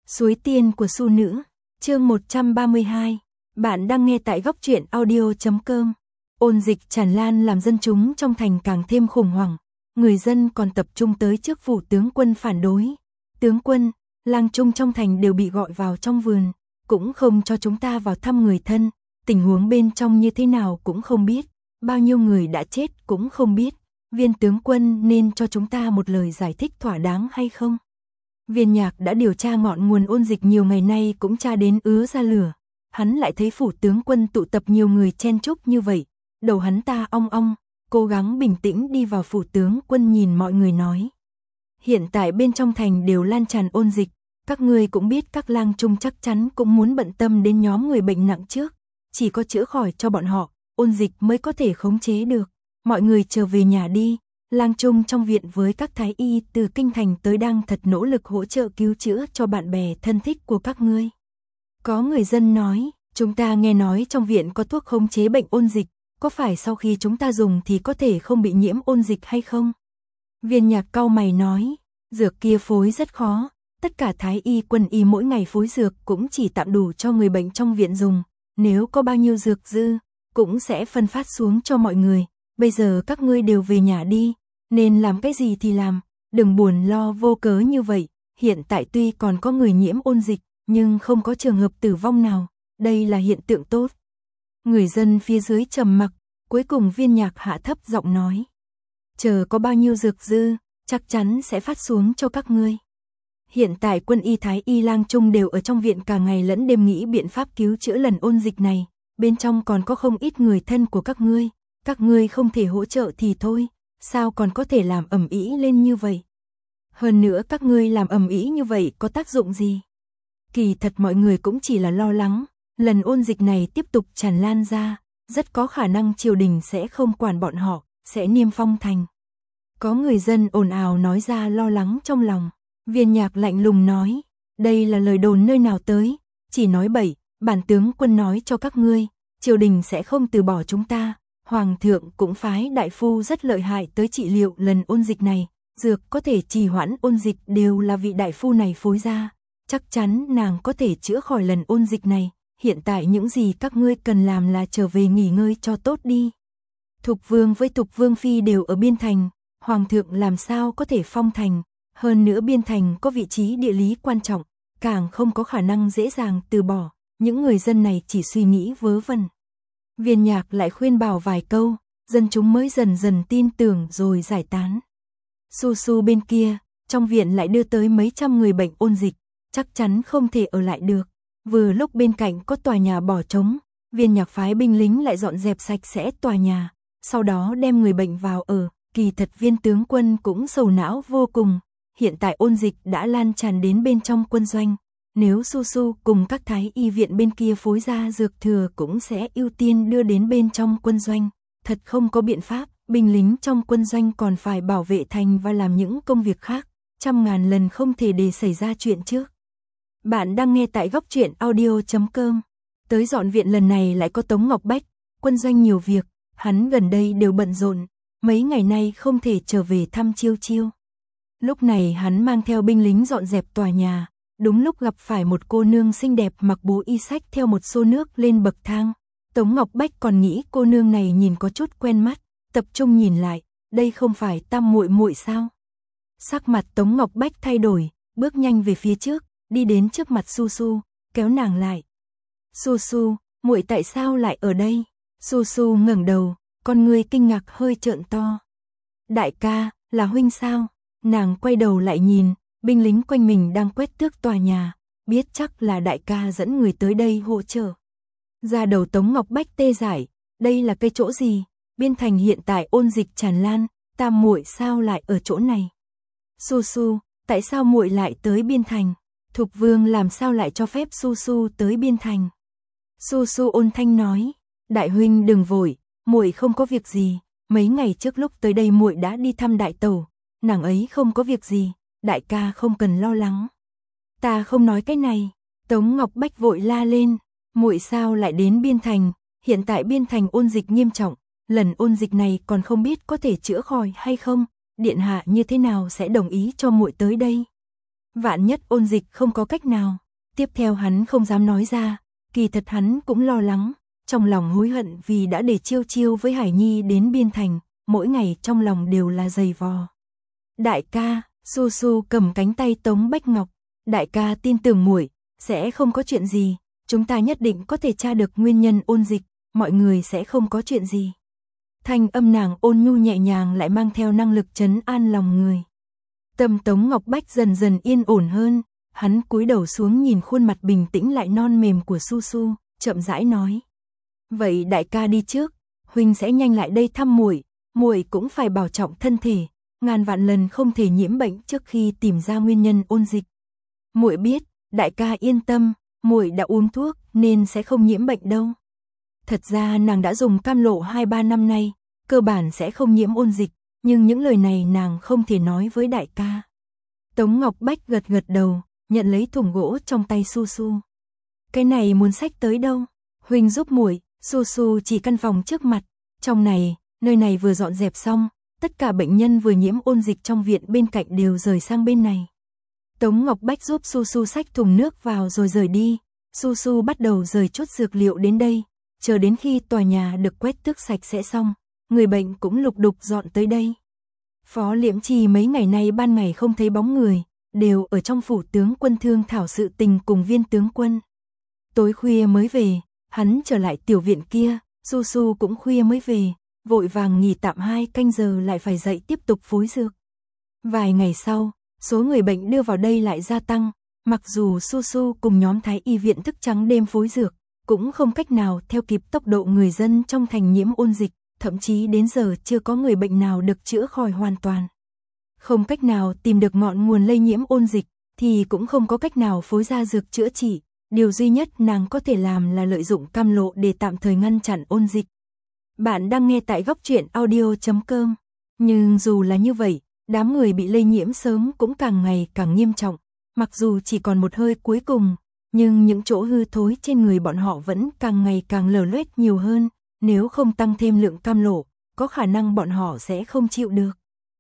Suối tiên của Su Nữ, chương 132. Bạn đang nghe tại góc truyện audio.com. Ôn dịch tràn lan làm dân chúng trong thành càng thêm khủng hoảng. Người dân còn tập trung tới trước phủ tướng quân phản đối. Tướng quân, lang trung trong thành đều bị gọi vào trong vườn, cũng không cho chúng ta vào thăm người thân. Tình huống bên trong như thế nào cũng không biết, bao nhiêu người đã chết cũng không biết. Viên tướng quân nên cho chúng ta một lời giải thích thỏa đáng hay không? Viên Nhạc đã điều tra ngọn nguồn ôn dịch nhiều ngày nay cũng tra đến ứa ra lửa. Hắn lại thấy phủ tướng quân tụ tập nhiều người chen chúc như vậy. Đầu hắn ta ong ong, cố gắng bình tĩnh đi vào phủ tướng quân nhìn mọi người nói. Hiện tại bên trong thành đều lan tràn ôn dịch. Các ngươi cũng biết các lang trung chắc chắn cũng muốn bận tâm đến nhóm người bệnh nặng trước. Chỉ có chữa khỏi cho bọn họ, ôn dịch mới có thể khống chế được. Mọi người trở về nhà đi. Lang trung trong viện với các thái y từ kinh thành tới đang thật nỗ lực hỗ trợ cứu chữa cho bạn bè thân thích của các ngươi. Có người dân nói, chúng ta nghe nói trong viện có thuốc khống chế bệnh ôn dịch, có phải sau khi chúng ta dùng thì có thể không bị nhiễm ôn dịch hay không? Viên Nhạc cau mày nói, dược kia phối rất khó, tất cả thái y quân y mỗi ngày phối dược cũng chỉ tạm đủ cho người bệnh trong viện dùng, nếu có bao nhiêu dược dư, cũng sẽ phân phát xuống cho mọi người. Bây giờ các ngươi đều về nhà đi, nên làm cái gì thì làm, đừng buồn lo vô cớ như vậy. Hiện tại tuy còn có người nhiễm ôn dịch, nhưng không có trường hợp tử vong nào, đây là hiện tượng tốt. Người dân phía dưới trầm mặc, cuối cùng Viên Nhạc hạ thấp giọng nói. Chờ có bao nhiêu dược dư, chắc chắn sẽ phát xuống cho các ngươi. Hiện tại quân y thái y lang trung đều ở trong viện cả ngày lẫn đêm nghĩ biện pháp cứu chữa lần ôn dịch này, bên trong còn có không ít người thân của các ngươi. Các ngươi không thể hỗ trợ thì thôi, sao còn có thể làm ầm ĩ lên như vậy? Hơn nữa các ngươi làm ầm ĩ như vậy có tác dụng gì? Kỳ thật mọi người cũng chỉ là lo lắng, lần ôn dịch này tiếp tục tràn lan ra, rất có khả năng triều đình sẽ không quản bọn họ, sẽ niêm phong thành. Có người dân ồn ào nói ra lo lắng trong lòng. Viên Nhạc lạnh lùng nói, đây là lời đồn nơi nào tới, chỉ nói bậy, bản tướng quân nói cho các ngươi, triều đình sẽ không từ bỏ chúng ta. Hoàng thượng cũng phái đại phu rất lợi hại tới trị liệu lần ôn dịch này, dược có thể trì hoãn ôn dịch đều là vị đại phu này phối ra, chắc chắn nàng có thể chữa khỏi lần ôn dịch này, hiện tại những gì các ngươi cần làm là trở về nghỉ ngơi cho tốt đi. Thục Vương với Thục Vương Phi đều ở biên thành, Hoàng thượng làm sao có thể phong thành, hơn nữa biên thành có vị trí địa lý quan trọng, càng không có khả năng dễ dàng từ bỏ, những người dân này chỉ suy nghĩ vớ vẩn. Viên Nhạc lại khuyên bảo vài câu, dân chúng mới dần dần tin tưởng rồi giải tán. Su Su bên kia, trong viện lại đưa tới mấy trăm người bệnh ôn dịch, chắc chắn không thể ở lại được. Vừa lúc bên cạnh có tòa nhà bỏ trống, Viên Nhạc phái binh lính lại dọn dẹp sạch sẽ tòa nhà, sau đó đem người bệnh vào ở. Kỳ thật Viên tướng quân cũng sầu não vô cùng, hiện tại ôn dịch đã lan tràn đến bên trong quân doanh. Nếu Su Su cùng các thái y viện bên kia phối ra dược thừa cũng sẽ ưu tiên đưa đến bên trong quân doanh. Thật không có biện pháp, binh lính trong quân doanh còn phải bảo vệ thành và làm những công việc khác. Trăm ngàn lần không thể để xảy ra chuyện trước. Bạn đang nghe tại góc truyện audio.com. Tới dọn viện lần này lại có Tống Ngọc Bách, quân doanh nhiều việc, hắn gần đây đều bận rộn, mấy ngày nay không thể trở về thăm Chiêu Chiêu. Lúc này hắn mang theo binh lính dọn dẹp tòa nhà. Đúng lúc gặp phải một cô nương xinh đẹp mặc bố y xách theo một xô nước lên bậc thang. Tống Ngọc Bách còn nghĩ cô nương này nhìn có chút quen mắt, tập trung nhìn lại, đây không phải Tam muội muội sao? Sắc mặt Tống Ngọc Bách thay đổi, bước nhanh về phía trước, đi đến trước mặt Su Su, kéo nàng lại. Su Su, muội tại sao lại ở đây? Su Su ngẩng đầu, con ngươi kinh ngạc hơi trợn to. Đại ca, là huynh sao? Nàng quay đầu lại nhìn. Binh lính quanh mình đang quét tước tòa nhà, biết chắc là đại ca dẫn người tới đây hỗ trợ. Ra đầu Tống Ngọc Bách tê dại, đây là cái chỗ gì? Biên thành hiện tại ôn dịch tràn lan, Tam muội sao lại ở chỗ này? Su Su, tại sao muội lại tới biên thành? Thục Vương làm sao lại cho phép Su Su tới biên thành? Su Su ôn thanh nói, đại huynh đừng vội, muội không có việc gì, mấy ngày trước lúc tới đây muội đã đi thăm đại tẩu, nàng ấy không có việc gì. Đại ca không cần lo lắng. Ta không nói cái này. Tống Ngọc Bách vội la lên. Muội sao lại đến biên thành? Hiện tại biên thành ôn dịch nghiêm trọng. Lần ôn dịch này còn không biết có thể chữa khỏi hay không. Điện hạ như thế nào sẽ đồng ý cho muội tới đây? Vạn nhất Ôn Dịch không có cách nào. Tiếp theo hắn không dám nói ra, kỳ thật hắn cũng lo lắng, trong lòng hối hận vì đã để Chiêu Chiêu với Hải Nhi đến biên thành, mỗi ngày trong lòng đều là dày vò. Đại ca, Su Su cầm cánh tay Tống Bách Ngọc, đại ca tin tưởng muội sẽ không có chuyện gì, chúng ta nhất định có thể tra được nguyên nhân Ôn Dịch, mọi người sẽ không có chuyện gì. Thanh âm nàng ôn nhu nhẹ nhàng lại mang theo năng lực trấn an lòng người. Tâm Tống Ngọc Bách dần dần yên ổn hơn, hắn cúi đầu xuống nhìn khuôn mặt bình tĩnh lại non mềm của Su Su, chậm rãi nói: "Vậy đại ca đi trước, huynh sẽ nhanh lại đây thăm muội, muội cũng phải bảo trọng thân thể, ngàn vạn lần không thể nhiễm bệnh trước khi tìm ra nguyên nhân Ôn Dịch." "Muội biết, đại ca yên tâm, muội đã uống thuốc nên sẽ không nhiễm bệnh đâu." Thật ra nàng đã dùng cam lộ 2-3 năm nay, cơ bản sẽ không nhiễm Ôn Dịch, nhưng những lời này nàng không thể nói với đại ca. Tống Ngọc Bách gật gật đầu, nhận lấy thùng gỗ trong tay Su Su. "Cái này muốn xách tới đâu? Huynh giúp muội." Su Su chỉ căn phòng trước mặt, trong này, nơi này vừa dọn dẹp xong, tất cả bệnh nhân vừa nhiễm Ôn Dịch trong viện bên cạnh đều rời sang bên này. Tống Ngọc Bách giúp Su Su xách thùng nước vào rồi rời đi, Su Su bắt đầu rời chút dược liệu đến đây, chờ đến khi tòa nhà được quét tước sạch sẽ xong, người bệnh cũng lục đục dọn tới đây. Phó Liễm Trì mấy ngày nay ban ngày không thấy bóng người, đều ở trong phủ tướng quân thương thảo sự tình cùng Viên tướng quân. Tối khuya mới về, hắn trở lại tiểu viện kia, Su Su cũng khuya mới về, vội vàng nghỉ tạm 2 canh giờ lại phải dậy tiếp tục phối dược. Vài ngày sau, số người bệnh đưa vào đây lại gia tăng, mặc dù Su Su cùng nhóm Thái y viện thức trắng đêm phối dược, cũng không cách nào theo kịp tốc độ người dân trong thành nhiễm Ôn Dịch, thậm chí đến giờ chưa có người bệnh nào được chữa khỏi hoàn toàn. Không cách nào tìm được ngọn nguồn lây nhiễm Ôn Dịch, thì cũng không có cách nào phối ra dược chữa trị, điều duy nhất nàng có thể làm là lợi dụng cam lộ để tạm thời ngăn chặn Ôn Dịch. Bạn đang nghe tại góc truyện audio.com, nhưng dù là như vậy, đám người bị lây nhiễm sớm cũng càng ngày càng nghiêm trọng, mặc dù chỉ còn một hơi cuối cùng, nhưng những chỗ hư thối trên người bọn họ vẫn càng ngày càng lở loét nhiều hơn, nếu không tăng thêm lượng cam lộ, có khả năng bọn họ sẽ không chịu được.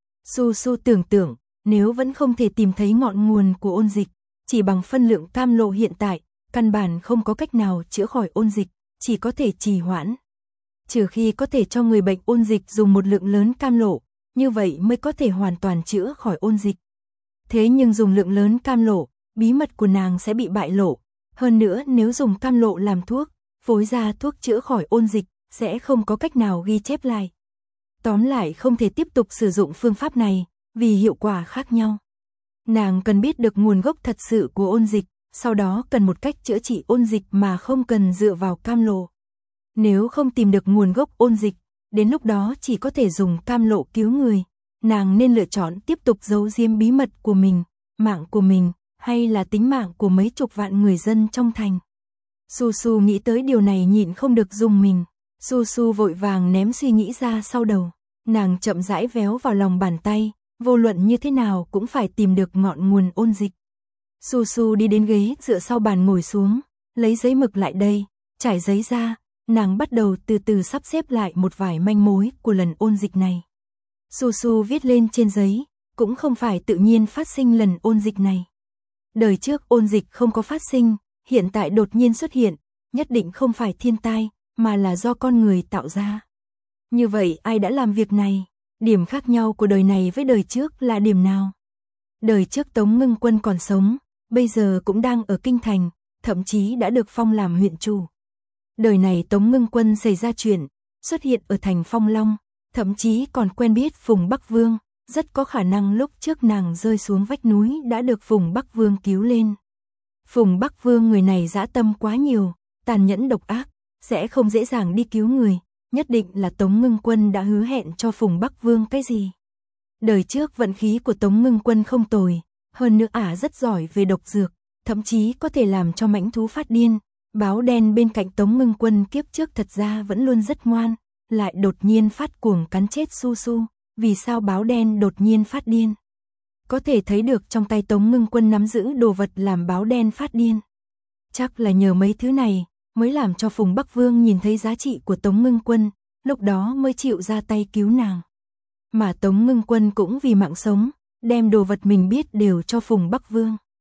Su Su tưởng tượng, nếu vẫn không thể tìm thấy ngọn nguồn của Ôn Dịch, chỉ bằng phân lượng cam lộ hiện tại, căn bản không có cách nào chữa khỏi Ôn Dịch, chỉ có thể trì hoãn. Trừ khi có thể cho người bệnh Ôn Dịch dùng một lượng lớn cam lộ, như vậy mới có thể hoàn toàn chữa khỏi Ôn Dịch. Thế nhưng dùng lượng lớn cam lộ, bí mật của nàng sẽ bị bại lộ, hơn nữa nếu dùng cam lộ làm thuốc, phối ra thuốc chữa khỏi Ôn Dịch, sẽ không có cách nào ghi chép lại. Tóm lại không thể tiếp tục sử dụng phương pháp này, vì hiệu quả khác nhau. Nàng cần biết được nguồn gốc thật sự của Ôn Dịch, sau đó cần một cách chữa trị Ôn Dịch mà không cần dựa vào cam lộ. Nếu không tìm được nguồn gốc Ôn Dịch, đến lúc đó chỉ có thể dùng cam lộ cứu người. Nàng nên lựa chọn tiếp tục giấu giếm bí mật của mình, mạng của mình, hay là tính mạng của mấy chục vạn người dân trong thành. Su Su nghĩ tới điều này nhịn không được rùng mình. Su Su vội vàng ném suy nghĩ ra sau đầu. Nàng chậm rãi véo vào lòng bàn tay, vô luận như thế nào cũng phải tìm được ngọn nguồn Ôn Dịch. Su Su đi đến ghế dựa sau bàn ngồi xuống, lấy giấy mực lại đây, trải giấy ra, nàng bắt đầu từ từ sắp xếp lại một vài manh mối của lần Ôn Dịch này. Su Su viết lên trên giấy, cũng không phải tự nhiên phát sinh lần Ôn Dịch này. Đời trước Ôn Dịch không có phát sinh, hiện tại đột nhiên xuất hiện, nhất định không phải thiên tai, mà là do con người tạo ra. Như vậy ai đã làm việc này? Điểm khác nhau của đời này với đời trước là điểm nào? Đời trước Tống Ngưng Quân còn sống, bây giờ cũng đang ở kinh thành, thậm chí đã được phong làm huyện chủ. Đời này Tống Ngưng Quân xảy ra chuyện, xuất hiện ở thành Phong Long, thậm chí còn quen biết Phùng Bắc Vương, rất có khả năng lúc trước nàng rơi xuống vách núi đã được Phùng Bắc Vương cứu lên. Phùng Bắc Vương người này dã tâm quá nhiều, tàn nhẫn độc ác, sẽ không dễ dàng đi cứu người, nhất định là Tống Ngưng Quân đã hứa hẹn cho Phùng Bắc Vương cái gì. Đời trước vận khí của Tống Ngưng Quân không tồi, hơn nữa ả rất giỏi về độc dược, thậm chí có thể làm cho mãnh thú phát điên. Báo đen bên cạnh Tống Ngưng Quân kiếp trước thật ra vẫn luôn rất ngoan, lại đột nhiên phát cuồng cắn chết Su Su. Vì sao báo đen đột nhiên phát điên? Có thể thấy được trong tay Tống Ngưng Quân nắm giữ đồ vật làm báo đen phát điên. Chắc là nhờ mấy thứ này mới làm cho Phùng Bắc Vương nhìn thấy giá trị của Tống Ngưng Quân, lúc đó mới chịu ra tay cứu nàng. Mà Tống Ngưng Quân cũng vì mạng sống, đem đồ vật mình biết đều cho Phùng Bắc Vương.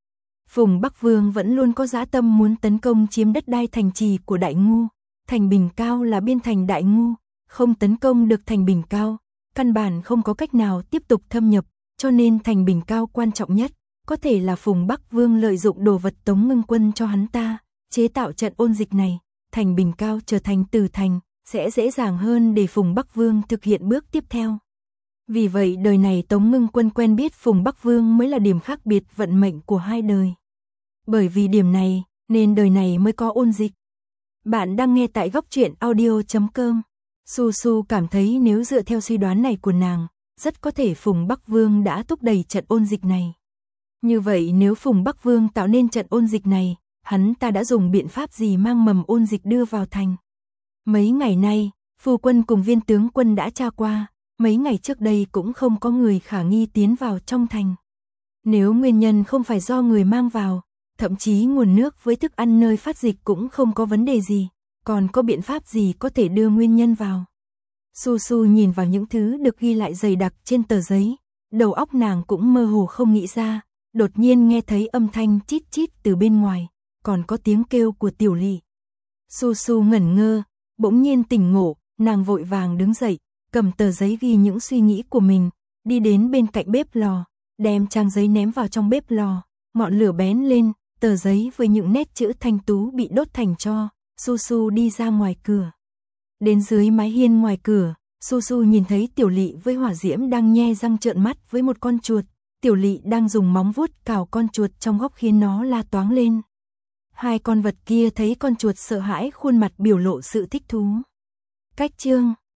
Phùng Bắc Vương vẫn luôn có dã tâm muốn tấn công chiếm đất đai thành trì của Đại Ngu. Thành Bình Cao là biên thành Đại Ngu, không tấn công được thành Bình Cao, căn bản không có cách nào tiếp tục thâm nhập, cho nên thành Bình Cao quan trọng nhất, có thể là Phùng Bắc Vương lợi dụng đồ vật Tống Ngưng Quân cho hắn ta, chế tạo trận ôn dịch này, thành Bình Cao trở thành Tử thành, sẽ dễ dàng hơn để Phùng Bắc Vương thực hiện bước tiếp theo. Vì vậy đời này Tống Ngưng Quân quen biết Phùng Bắc Vương mới là điểm khác biệt vận mệnh của hai đời. Bởi vì điểm này, nên đời này mới có ôn dịch. Bạn đang nghe tại góc truyện audio.com. Su Su cảm thấy nếu dựa theo suy đoán này của nàng, rất có thể Phùng Bắc Vương đã thúc đẩy trận ôn dịch này. Như vậy nếu Phùng Bắc Vương tạo nên trận ôn dịch này, hắn ta đã dùng biện pháp gì mang mầm ôn dịch đưa vào thành? Mấy ngày nay, phu quân cùng viên tướng quân đã tra qua, mấy ngày trước đây cũng không có người khả nghi tiến vào trong thành. Nếu nguyên nhân không phải do người mang vào, thậm chí nguồn nước với thức ăn nơi phát dịch cũng không có vấn đề gì, còn có biện pháp gì có thể đưa nguyên nhân vào? Su Su nhìn vào những thứ được ghi lại dày đặc trên tờ giấy, đầu óc nàng cũng mơ hồ không nghĩ ra, đột nhiên nghe thấy âm thanh chít chít từ bên ngoài, còn có tiếng kêu của Tiểu Lị. Su Su ngẩn ngơ, bỗng nhiên tỉnh ngộ, nàng vội vàng đứng dậy, cầm tờ giấy ghi những suy nghĩ của mình, đi đến bên cạnh bếp lò, đem trang giấy ném vào trong bếp lò, ngọn lửa bén lên, tờ giấy với những nét chữ thanh tú bị đốt thành tro. Su Su đi ra ngoài cửa. Đến dưới mái hiên ngoài cửa, Su Su nhìn thấy Tiểu Lị với Hỏa Diễm đang nhe răng trợn mắt với một con chuột. Tiểu Lị đang dùng móng vuốt cào con chuột trong góc khiến nó la toáng lên. Hai con vật kia thấy con chuột sợ hãi, khuôn mặt biểu lộ sự thích thú. Cách chương